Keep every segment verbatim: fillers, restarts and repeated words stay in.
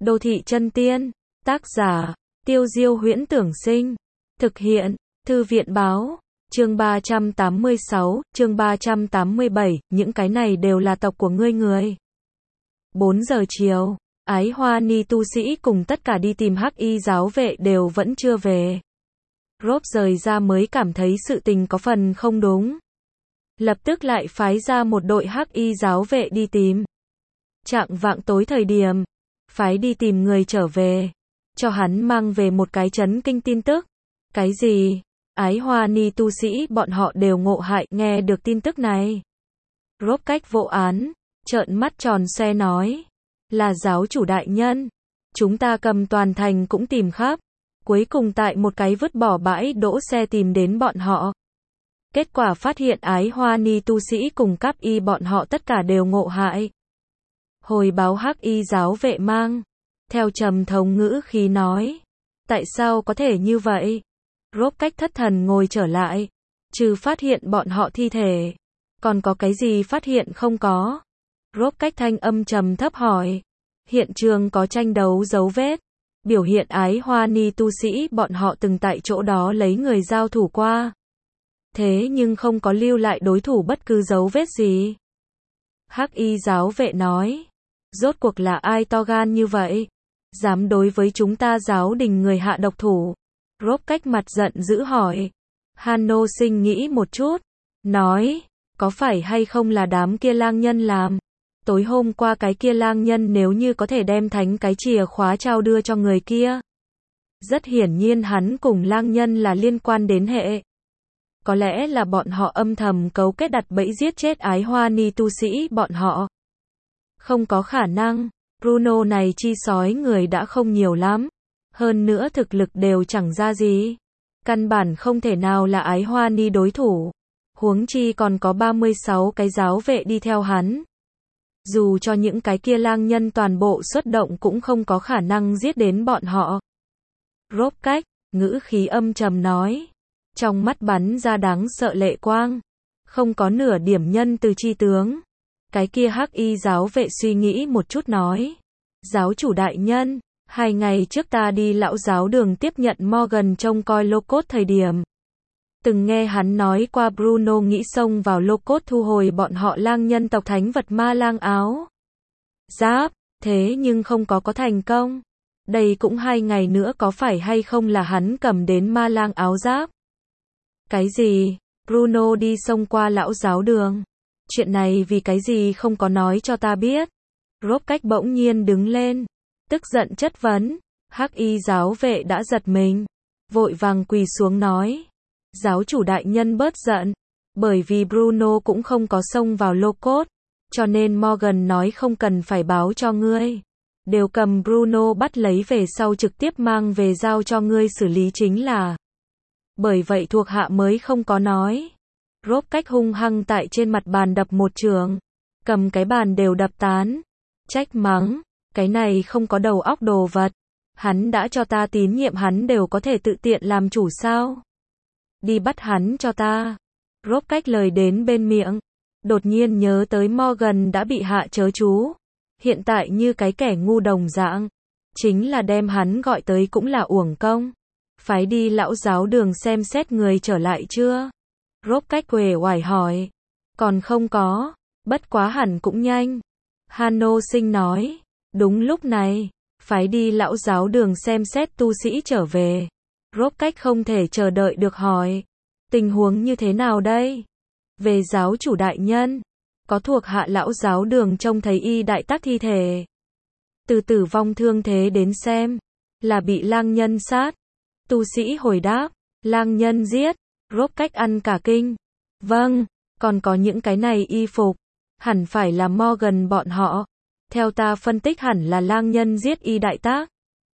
Đô thị chân tiên. Tác giả, Tiêu Diêu Huyễn Tưởng Sinh. Thực hiện, Thư viện Báo. Chương ba trăm tám mươi sáu, chương ba trăm tám mươi bảy, những cái này đều là tộc của ngươi người. bốn giờ chiều, Ái Hoa Ni tu sĩ cùng tất cả đi tìm Hắc Y giáo vệ đều vẫn chưa về. Rốp rời ra mới cảm thấy sự tình có phần không đúng. Lập tức lại phái ra một đội Hắc Y giáo vệ đi tìm. Chạng vạng tối thời điểm, phái đi tìm người trở về. Cho hắn mang về một cái chấn kinh tin tức. Cái gì? Ái Hoa Ni tu sĩ bọn họ đều ngộ hại nghe được tin tức này. Rốp cách vô án, trợn mắt tròn xoe nói. Là giáo chủ đại nhân. Chúng ta cầm toàn thành cũng tìm khắp. Cuối cùng tại một cái vứt bỏ bãi đỗ xe tìm đến bọn họ. Kết quả phát hiện Ái Hoa Ni tu sĩ cùng Cáp Y bọn họ tất cả đều ngộ hại. Hồi báo Hắc Y giáo vệ mang. Theo trầm thống ngữ khí nói. Tại sao có thể như vậy? Rốp cách thất thần ngồi trở lại. Trừ phát hiện bọn họ thi thể. Còn có cái gì phát hiện không có? Rốp cách thanh âm trầm thấp hỏi. Hiện trường có tranh đấu dấu vết. Biểu hiện Ái Hoa Ni tu sĩ bọn họ từng tại chỗ đó lấy người giao thủ qua. Thế nhưng không có lưu lại đối thủ bất cứ dấu vết gì. Hắc Y giáo vệ nói. Rốt cuộc là ai to gan như vậy? Dám đối với chúng ta giáo đình người hạ độc thủ. Rốp cách mặt giận dữ hỏi. Hano Sinh nghĩ một chút. Nói. Có phải hay không là đám kia lang nhân làm? Tối hôm qua cái kia lang nhân nếu như có thể đem thánh cái chìa khóa trao đưa cho người kia. Rất hiển nhiên hắn cùng lang nhân là liên quan đến hệ. Có lẽ là bọn họ âm thầm cấu kết đặt bẫy giết chết Ái Hoa Ni tu sĩ bọn họ. Không có khả năng. Bruno này chi sói người đã không nhiều lắm. Hơn nữa thực lực đều chẳng ra gì. Căn bản không thể nào là Ái Hoa Ni đối thủ. Huống chi còn có ba mươi sáu cái giáo vệ đi theo hắn. Dù cho những cái kia lang nhân toàn bộ xuất động cũng không có khả năng giết đến bọn họ. Rốp cách, ngữ khí âm trầm nói. Trong mắt bắn ra đáng sợ lệ quang. Không có nửa điểm nhân từ chi tướng. Cái kia Hắc Y giáo vệ suy nghĩ một chút nói. Giáo chủ đại nhân, hai ngày trước ta đi lão giáo đường tiếp nhận Morgan trông coi lô cốt thời điểm. Từng nghe hắn nói qua Bruno nghĩ xông vào lô cốt thu hồi bọn họ lang nhân tộc thánh vật ma lang áo giáp, thế nhưng không có có thành công. Đây cũng hai ngày nữa có phải hay không là hắn cầm đến ma lang áo giáp? Cái gì? Bruno đi xông qua lão giáo đường. Chuyện này vì cái gì không có nói cho ta biết? Rốp cách bỗng nhiên đứng lên. Tức giận chất vấn. Hắc Y giáo vệ đã giật mình. Vội vàng quỳ xuống nói. Giáo chủ đại nhân bớt giận. Bởi vì Bruno cũng không có xông vào lô cốt. Cho nên Morgan nói không cần phải báo cho ngươi. Đều cầm Bruno bắt lấy về sau trực tiếp mang về giao cho ngươi xử lý chính là. Bởi vậy thuộc hạ mới không có nói. Rốp cách hung hăng tại trên mặt bàn đập một trường. Cầm cái bàn đều đập tán. Trách mắng. Cái này không có đầu óc đồ vật. Hắn đã cho ta tín nhiệm hắn đều có thể tự tiện làm chủ sao? Đi bắt hắn cho ta. Rốp cách lời đến bên miệng. Đột nhiên nhớ tới Morgan đã bị hạ chớ chú. Hiện tại như cái kẻ ngu đồng dạng. Chính là đem hắn gọi tới cũng là uổng công. Phái đi lão giáo đường xem xét người trở lại chưa? Rốp cách uể oải hỏi. Còn không có. Bất quá hẳn cũng nhanh. Hano Sinh nói. Đúng lúc này. Phái đi lão giáo đường xem xét tu sĩ trở về. Rốp cách không thể chờ đợi được hỏi. Tình huống như thế nào đây? Về giáo chủ đại nhân. Có thuộc hạ lão giáo đường trông thấy y đại tác thi thể. Từ tử vong thương thế đến xem. Là bị lang nhân sát. Tu sĩ hồi đáp. Lang nhân giết. Rốp cách ăn cả kinh. Vâng. Còn có những cái này y phục. Hẳn phải là Morgan bọn họ. Theo ta phân tích hẳn là lang nhân giết y đại tác.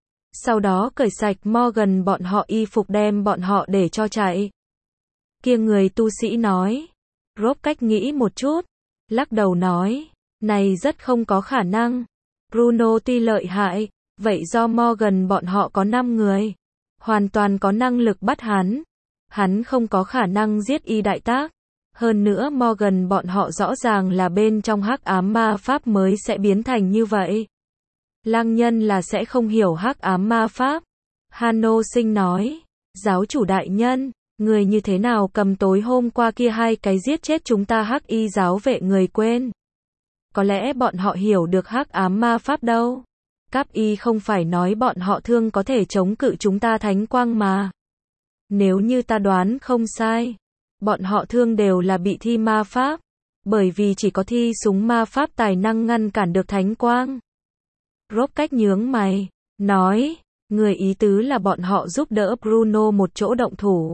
Sau đó cởi sạch Morgan bọn họ y phục đem bọn họ để cho chạy. Kia người tu sĩ nói. Rốp cách nghĩ một chút. Lắc đầu nói. Này rất không có khả năng. Bruno tuy lợi hại. Vậy do Morgan bọn họ có năm người. Hoàn toàn có năng lực bắt hắn. Hắn không có khả năng giết y đại tác. Hơn nữa Morgan bọn họ rõ ràng là bên trong hắc ám ma pháp mới sẽ biến thành như vậy. lang nhân là sẽ không hiểu hắc ám ma pháp. Hano Sinh nói, giáo chủ đại nhân, người như thế nào cầm tối hôm qua kia hai cái giết chết chúng ta hắc y giáo vệ người quên. Có lẽ bọn họ hiểu được hắc ám ma pháp đâu. Cáp y không phải nói bọn họ thương có thể chống cự chúng ta thánh quang mà. Nếu như ta đoán không sai, bọn họ thương đều là bị thi ma pháp, bởi vì chỉ có thi súng ma pháp tài năng ngăn cản được thánh quang. Rốt cách nhướng mày, nói, người ý tứ là bọn họ giúp đỡ Bruno một chỗ động thủ.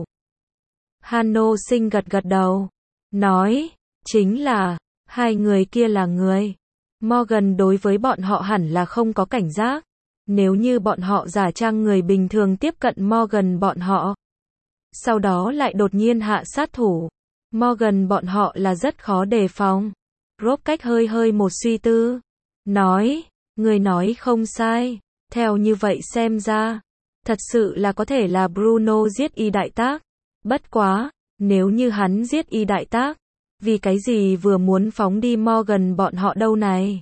Hano Sinh gật gật đầu, nói, chính là, hai người kia là người. Morgan đối với bọn họ hẳn là không có cảnh giác. Nếu như bọn họ giả trang người bình thường tiếp cận Morgan bọn họ, sau đó lại đột nhiên hạ sát thủ, Morgan bọn họ là rất khó đề phòng. Rốt cách hơi hơi một suy tư, nói, người nói không sai, theo như vậy xem ra, thật sự là có thể là Bruno giết y đại tác. Bất quá, nếu như hắn giết y đại tác, vì cái gì vừa muốn phóng đi Morgan bọn họ đâu này?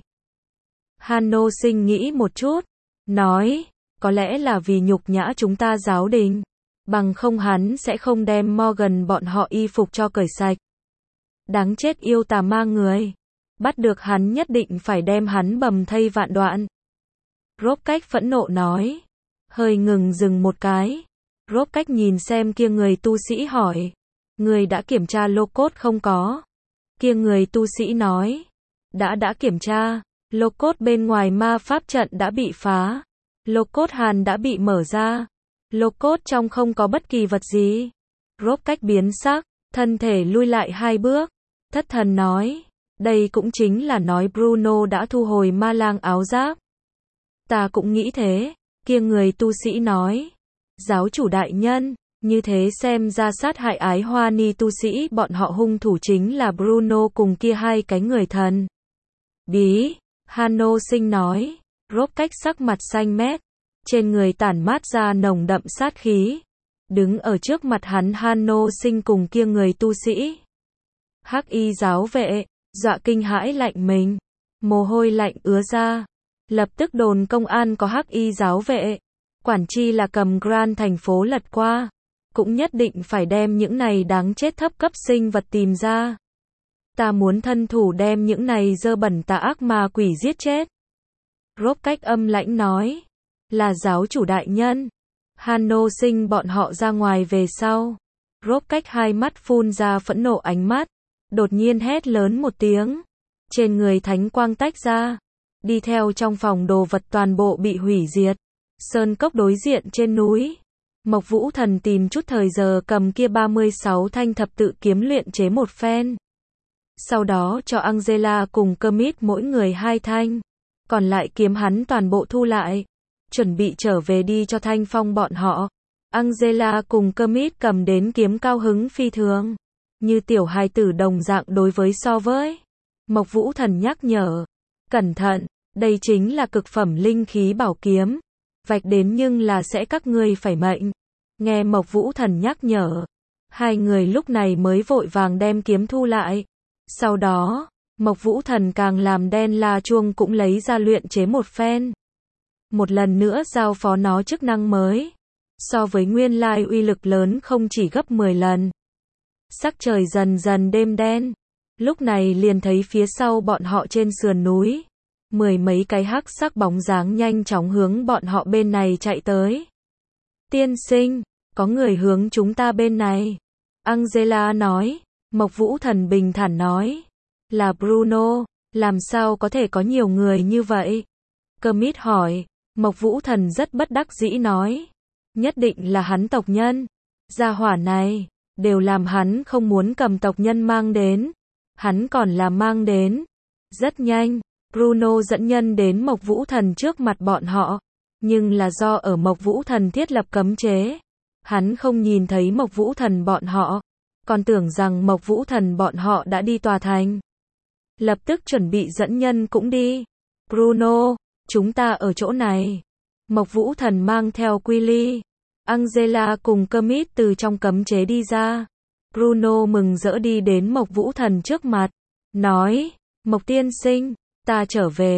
Hano Sinh nghĩ một chút, nói, có lẽ là vì nhục nhã chúng ta giáo đình, bằng không hắn sẽ không đem Morgan bọn họ y phục cho cởi sạch. Đáng chết yêu tà ma người, bắt được hắn nhất định phải đem hắn bầm thây vạn đoạn. Rốt cách phẫn nộ nói, hơi ngừng dừng một cái. Rốt cách nhìn xem kia người tu sĩ hỏi, người đã kiểm tra lô cốt không có? Kia người tu sĩ nói, đã đã kiểm tra, lô cốt bên ngoài ma pháp trận đã bị phá, lô cốt hàn đã bị mở ra, lô cốt trong không có bất kỳ vật gì. Rốt cách biến sắc, thân thể lui lại hai bước, thất thần nói, đây cũng chính là nói Bruno đã thu hồi ma lang áo giáp. Ta cũng nghĩ thế, kia người tu sĩ nói, giáo chủ đại nhân, như thế xem ra sát hại ái hoa ni tu sĩ bọn họ hung thủ chính là Bruno cùng kia hai cái người thần bí. Hano Sinh nói, Rốt cách sắc mặt xanh mét, trên người tản mát ra nồng đậm sát khí. Đứng ở trước mặt hắn Hano Sinh cùng kia người tu sĩ hắc y giáo vệ, dọa kinh hãi lạnh mình, mồ hôi lạnh ứa ra. Lập tức đồn công an có hắc y giáo vệ, quản chi là cầm Grand thành phố lật qua, cũng nhất định phải đem những này đáng chết thấp cấp sinh vật tìm ra. Ta muốn thân thủ đem những này dơ bẩn tà ác ma quỷ giết chết. Rốt cách âm lãnh nói, là giáo chủ đại nhân. Hano Sinh bọn họ ra ngoài về sau, Rốt cách hai mắt phun ra phẫn nộ ánh mắt, đột nhiên hét lớn một tiếng, trên người thánh quang tách ra, đi theo trong phòng đồ vật toàn bộ bị hủy diệt. Sơn cốc đối diện trên núi, Mộc Vũ Thần tìm chút thời giờ cầm kia ba mươi sáu thanh thập tự kiếm luyện chế một phen. Sau đó cho Angela cùng Kermit mỗi người hai thanh, còn lại kiếm hắn toàn bộ thu lại, chuẩn bị trở về đi cho Thanh Phong bọn họ. Angela cùng Kermit cầm đến kiếm cao hứng phi thường, như tiểu hài tử đồng dạng đối với so với. Mộc Vũ Thần nhắc nhở, cẩn thận, đây chính là cực phẩm linh khí bảo kiếm, vạch đến nhưng là sẽ các ngươi phải mệnh. Nghe Mộc Vũ Thần nhắc nhở, hai người lúc này mới vội vàng đem kiếm thu lại. Sau đó, Mộc Vũ Thần càng làm đen la chuông cũng lấy ra luyện chế một phen. Một lần nữa giao phó nó chức năng mới, so với nguyên lai uy lực lớn không chỉ gấp mười lần. Sắc trời dần dần đêm đen, lúc này liền thấy phía sau bọn họ trên sườn núi, mười mấy cái hắc sắc bóng dáng nhanh chóng hướng bọn họ bên này chạy tới. Tiên sinh, có người hướng chúng ta bên này. Angela nói. Mộc Vũ Thần bình thản nói, là Bruno, làm sao có thể có nhiều người như vậy? Kermit hỏi. Mộc Vũ Thần rất bất đắc dĩ nói, nhất định là hắn tộc nhân. Gia hỏa này, đều làm hắn không muốn cầm tộc nhân mang đến. Hắn còn là mang đến. Rất nhanh, Bruno dẫn nhân đến Mộc Vũ Thần trước mặt bọn họ, nhưng là do ở Mộc Vũ Thần thiết lập cấm chế, hắn không nhìn thấy Mộc Vũ Thần bọn họ, còn tưởng rằng Mộc Vũ Thần bọn họ đã đi tòa thành. Lập tức chuẩn bị dẫn nhân cũng đi. Bruno, chúng ta ở chỗ này. Mộc Vũ Thần mang theo Quilly, Angela cùng Kermit từ trong cấm chế đi ra. Bruno mừng rỡ đi đến Mộc Vũ Thần trước mặt, nói, Mộc tiên sinh, ta trở về.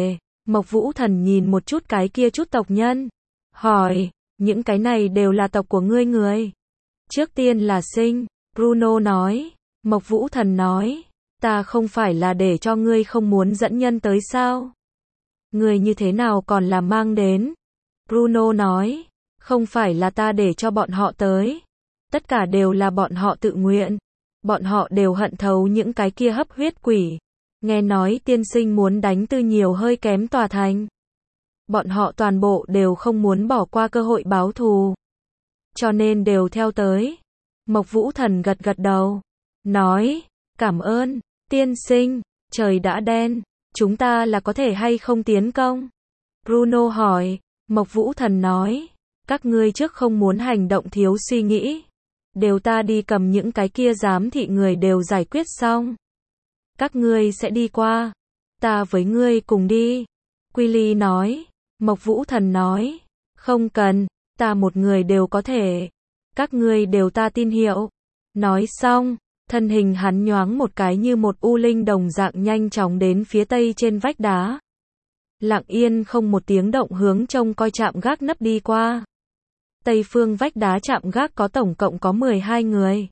Mộc Vũ Thần nhìn một chút cái kia chút tộc nhân. Hỏi, những cái này đều là tộc của ngươi người. Trước tiên là Sinh, Bruno nói. Mộc Vũ Thần nói, ta không phải là để cho ngươi không muốn dẫn nhân tới sao? Ngươi như thế nào còn là mang đến? Bruno nói, không phải là ta để cho bọn họ tới. Tất cả đều là bọn họ tự nguyện. Bọn họ đều hận thấu những cái kia hấp huyết quỷ. Nghe nói tiên sinh muốn đánh Tư Nhiều hơi kém tòa thành. Bọn họ toàn bộ đều không muốn bỏ qua cơ hội báo thù. Cho nên đều theo tới. Mộc Vũ Thần gật gật đầu. Nói, cảm ơn, tiên sinh, trời đã đen. Chúng ta là có thể hay không tiến công? Bruno hỏi. Mộc Vũ Thần nói, các ngươi trước không muốn hành động thiếu suy nghĩ. Đều ta đi cầm những cái kia giám thị người đều giải quyết xong. Các ngươi sẽ đi qua. Ta với ngươi cùng đi. Quy nói. Mộc Vũ Thần nói. Không cần, ta một người đều có thể. Các ngươi đều ta tin hiệu. Nói xong, thân hình hắn nhoáng một cái như một u linh đồng dạng nhanh chóng đến phía tây trên vách đá. Lặng yên không một tiếng động hướng trông coi trạm gác nấp đi qua. Tây phương vách đá trạm gác có tổng cộng có mười hai người.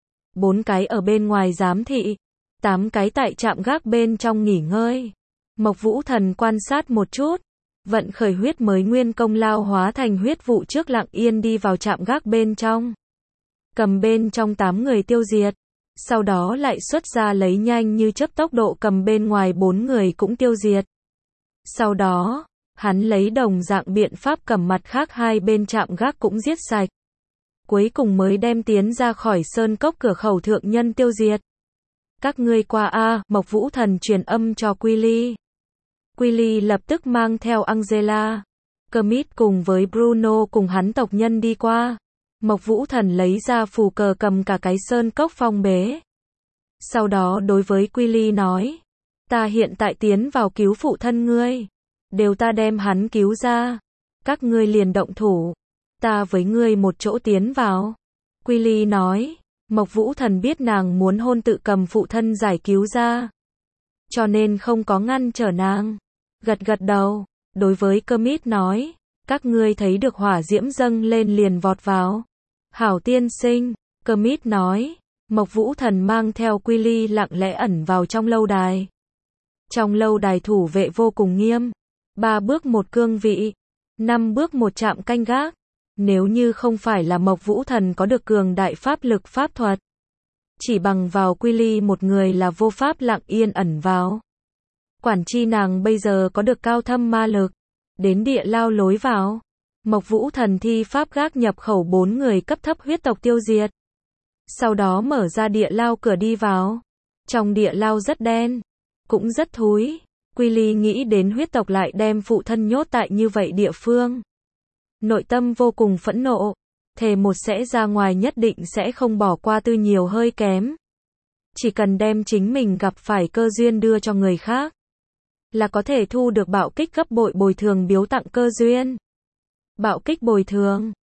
bốn cái ở bên ngoài giám thị, tám cái tại trạm gác bên trong nghỉ ngơi. Mộc Vũ Thần quan sát một chút, vận khởi huyết mới nguyên công lao hóa thành huyết vụ trước lặng yên đi vào trạm gác bên trong. Cầm bên trong tám người tiêu diệt, sau đó lại xuất ra lấy nhanh như chớp tốc độ cầm bên ngoài bốn người cũng tiêu diệt. Sau đó, hắn lấy đồng dạng biện pháp cầm mặt khác hai bên trạm gác cũng giết sạch. Cuối cùng mới đem tiến ra khỏi sơn cốc cửa khẩu thượng nhân tiêu diệt. Các ngươi qua a, Mộc Vũ Thần truyền âm cho Quy. Quy lập tức mang theo Angela, Kermit cùng với Bruno cùng hắn tộc nhân đi qua. Mộc Vũ Thần lấy ra phù cờ cầm cả cái sơn cốc phong bế. Sau đó đối với Quy nói, ta hiện tại tiến vào cứu phụ thân ngươi. Đều ta đem hắn cứu ra. Các ngươi liền động thủ. Ta với ngươi một chỗ tiến vào. Quy nói, Mộc Vũ Thần biết nàng muốn hôn tự cầm phụ thân giải cứu ra. Cho nên không có ngăn trở nàng. Gật gật đầu, đối với Kermit nói, các ngươi thấy được hỏa diễm dâng lên liền vọt vào. Hảo tiên sinh, Kermit nói, Mộc Vũ Thần mang theo Quy lặng lẽ ẩn vào trong lâu đài. Trong lâu đài thủ vệ vô cùng nghiêm. Ba bước một cương vị, năm bước một trạm canh gác. Nếu như không phải là Mộc Vũ Thần có được cường đại pháp lực pháp thuật, chỉ bằng vào Quy một người là vô pháp lặng yên ẩn vào. Quản chi nàng bây giờ có được cao thâm ma lực, đến địa lao lối vào. Mộc Vũ Thần thi pháp gác nhập khẩu bốn người cấp thấp huyết tộc tiêu diệt. Sau đó mở ra địa lao cửa đi vào. Trong địa lao rất đen, cũng rất thúi. Quy nghĩ đến huyết tộc lại đem phụ thân nhốt tại như vậy địa phương. Nội tâm vô cùng phẫn nộ. Thề một sẽ ra ngoài nhất định sẽ không bỏ qua Tư Nhiều hơi kém. Chỉ cần đem chính mình gặp phải cơ duyên đưa cho người khác, là có thể thu được bạo kích gấp bội bồi thường biếu tặng cơ duyên. Bạo kích bồi thường.